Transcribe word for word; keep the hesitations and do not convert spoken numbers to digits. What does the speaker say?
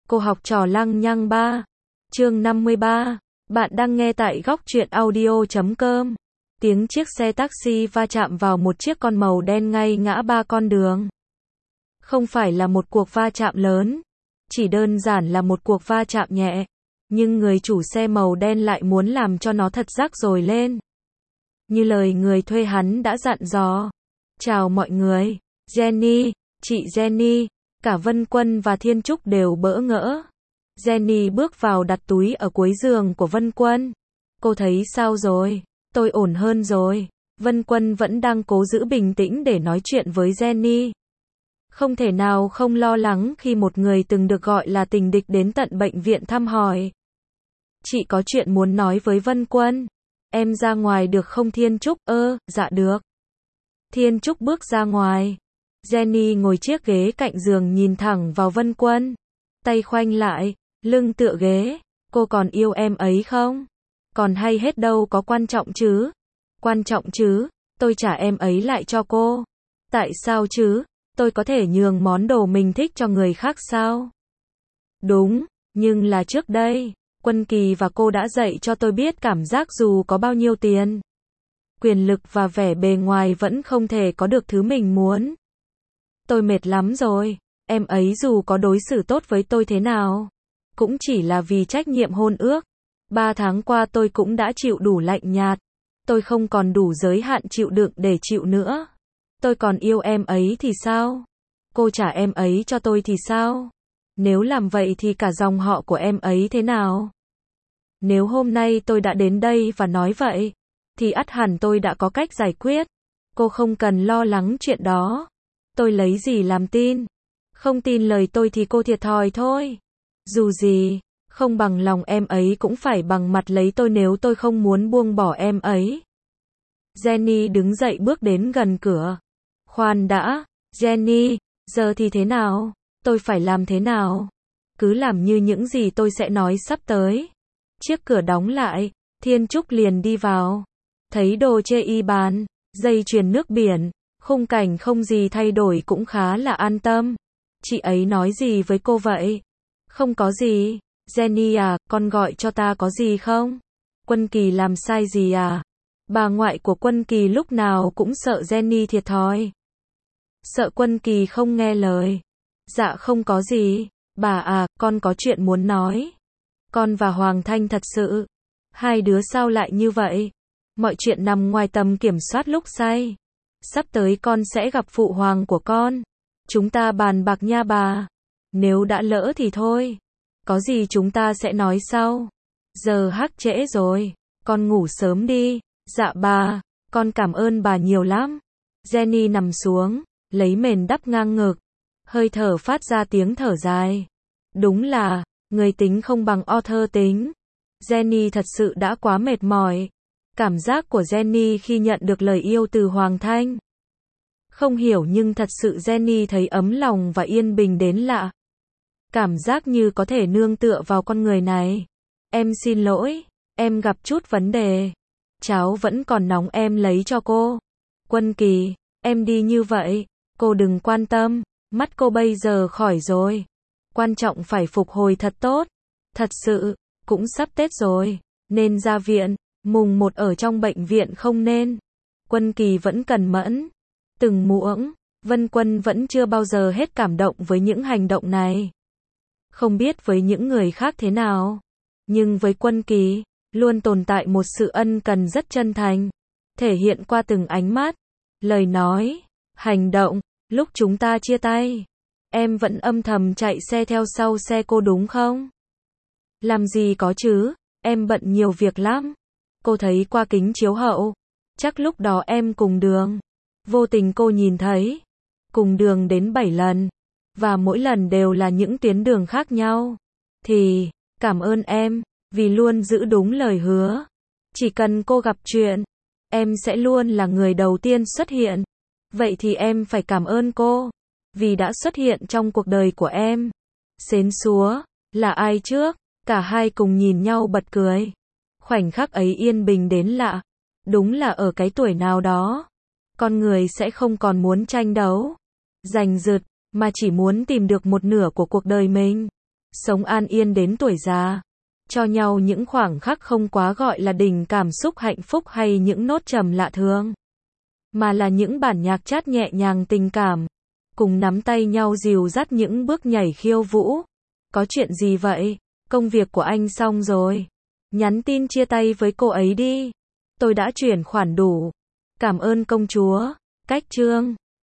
Cô học trò lăng nhăng ba. Chương năm mươi ba. Bạn đang nghe tại góc truyện audio chấm com. Tiếng chiếc xe taxi va chạm vào một chiếc con màu đen ngay ngã ba con đường. Không phải là một cuộc va chạm lớn, chỉ đơn giản là một cuộc va chạm nhẹ, nhưng người chủ xe màu đen lại muốn làm cho nó thật rắc rối lên. Như lời người thuê hắn đã dặn dò. Chào mọi người, Jenny, chị Jenny. Cả Vân Quân và Thiên Trúc đều bỡ ngỡ. Jenny bước vào đặt túi ở cuối giường của Vân Quân. Cô thấy sao rồi? Tôi ổn hơn rồi. Vân Quân vẫn đang cố giữ bình tĩnh để nói chuyện với Jenny. Không thể nào không lo lắng khi một người từng được gọi là tình địch đến tận bệnh viện thăm hỏi. Chị có chuyện muốn nói với Vân Quân. Em ra ngoài được không Thiên Trúc? Ơ, dạ được. Thiên Trúc bước ra ngoài. Jenny ngồi chiếc ghế cạnh giường nhìn thẳng vào Vân Quân. Tay khoanh lại, lưng tựa ghế. Cô còn yêu em ấy không? Còn hay hết đâu có quan trọng chứ? Quan trọng chứ, tôi trả em ấy lại cho cô. Tại sao chứ? Tôi có thể nhường món đồ mình thích cho người khác sao? Đúng, nhưng là trước đây, Quân Kỳ và cô đã dạy cho tôi biết cảm giác dù có bao nhiêu tiền, quyền lực và vẻ bề ngoài vẫn không thể có được thứ mình muốn. Tôi mệt lắm rồi, em ấy dù có đối xử tốt với tôi thế nào, cũng chỉ là vì trách nhiệm hôn ước. Ba tháng qua tôi cũng đã chịu đủ lạnh nhạt. Tôi không còn đủ giới hạn chịu đựng để chịu nữa. Tôi còn yêu em ấy thì sao? Cô trả em ấy cho tôi thì sao? Nếu làm vậy thì cả dòng họ của em ấy thế nào? Nếu hôm nay tôi đã đến đây và nói vậy, thì ắt hẳn tôi đã có cách giải quyết. Cô không cần lo lắng chuyện đó. Tôi lấy gì làm tin? Không tin lời tôi thì cô thiệt thòi thôi. Dù gì, không bằng lòng em ấy cũng phải bằng mặt lấy tôi nếu tôi không muốn buông bỏ em ấy. Jenny đứng dậy bước đến gần cửa. Khoan đã, Jenny, giờ thì thế nào? Tôi phải làm thế nào? Cứ làm như những gì tôi sẽ nói sắp tới. Chiếc cửa đóng lại, Thiên Trúc liền đi vào. Thấy đồ chê y bàn, dây chuyền nước biển, khung cảnh không gì thay đổi cũng khá là an tâm. Chị ấy nói gì với cô vậy? Không có gì. Jenny à, con gọi cho ta có gì không? Quân Kỳ làm sai gì à? Bà ngoại của Quân Kỳ lúc nào cũng sợ Jenny thiệt thòi. Sợ Quân Kỳ không nghe lời. Dạ không có gì. Bà à, con có chuyện muốn nói. Con và Hoàng Thanh thật sự. Hai đứa sao lại như vậy? Mọi chuyện nằm ngoài tầm kiểm soát lúc say. Sắp tới con sẽ gặp phụ hoàng của con. Chúng ta bàn bạc nha bà. Nếu đã lỡ thì thôi. Có gì chúng ta sẽ nói sau. Giờ hắc trễ rồi. Con ngủ sớm đi. Dạ bà. Con cảm ơn bà nhiều lắm. Jenny nằm xuống, lấy mền đắp ngang ngực. Hơi thở phát ra tiếng thở dài. Đúng là, người tính không bằng author tính. Jenny thật sự đã quá mệt mỏi. Cảm giác của Jenny khi nhận được lời yêu từ Hoàng Thanh. Không hiểu nhưng thật sự Jenny thấy ấm lòng và yên bình đến lạ. Cảm giác như có thể nương tựa vào con người này. Em xin lỗi, em gặp chút vấn đề. Cháo vẫn còn nóng em lấy cho cô. Quân Kỳ, em đi như vậy, cô đừng quan tâm, mắt cô bây giờ khỏi rồi. Quan trọng phải phục hồi thật tốt. Thật sự, cũng sắp Tết rồi, nên ra viện, mùng một ở trong bệnh viện không nên. Quân Kỳ vẫn cần mẫn, từng muỗng, Vân Quân vẫn chưa bao giờ hết cảm động với những hành động này. Không biết với những người khác thế nào, nhưng với Quân Kỳ, luôn tồn tại một sự ân cần rất chân thành, thể hiện qua từng ánh mắt, lời nói, hành động. Lúc chúng ta chia tay, em vẫn âm thầm chạy xe theo sau xe cô đúng không? Làm gì có chứ, em bận nhiều việc lắm. Cô thấy qua kính chiếu hậu, chắc lúc đó em cùng đường. Vô tình cô nhìn thấy, cùng đường đến bảy lần, và mỗi lần đều là những tuyến đường khác nhau. Thì, cảm ơn em, vì luôn giữ đúng lời hứa. Chỉ cần cô gặp chuyện, em sẽ luôn là người đầu tiên xuất hiện. Vậy thì em phải cảm ơn cô, vì đã xuất hiện trong cuộc đời của em. Xến xúa, là ai trước? Cả hai cùng nhìn nhau bật cười. Khoảnh khắc ấy yên bình đến lạ. Đúng là ở cái tuổi nào đó, con người sẽ không còn muốn tranh đấu, giành giật, mà chỉ muốn tìm được một nửa của cuộc đời mình. sống an yên đến tuổi già. Cho nhau những khoảng khắc không quá gọi là đỉnh cảm xúc hạnh phúc hay những nốt trầm lạ thường, mà là những bản nhạc chát nhẹ nhàng tình cảm, cùng nắm tay nhau dìu dắt những bước nhảy khiêu vũ. Có chuyện gì vậy? Công việc của anh xong rồi. Nhắn tin chia tay với cô ấy đi. Tôi đã chuyển khoản đủ. Cảm ơn công chúa. Cách chương